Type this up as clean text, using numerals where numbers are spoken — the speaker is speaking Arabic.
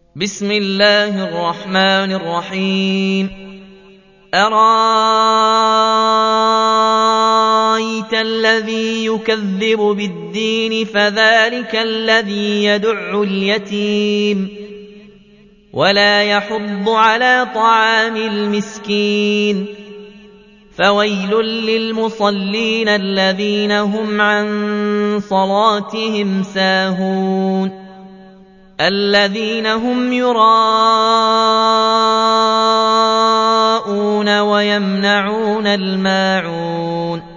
بسم الله الرحمن الرحيم. أرأيت الذي يكذب بالدين فذلك الذي يدع اليتيم ولا يحض على طعام المسكين فويل للمصلين الذين هم عن صلاتهم ساهون الذين هم يراءون ويمنعون الماعون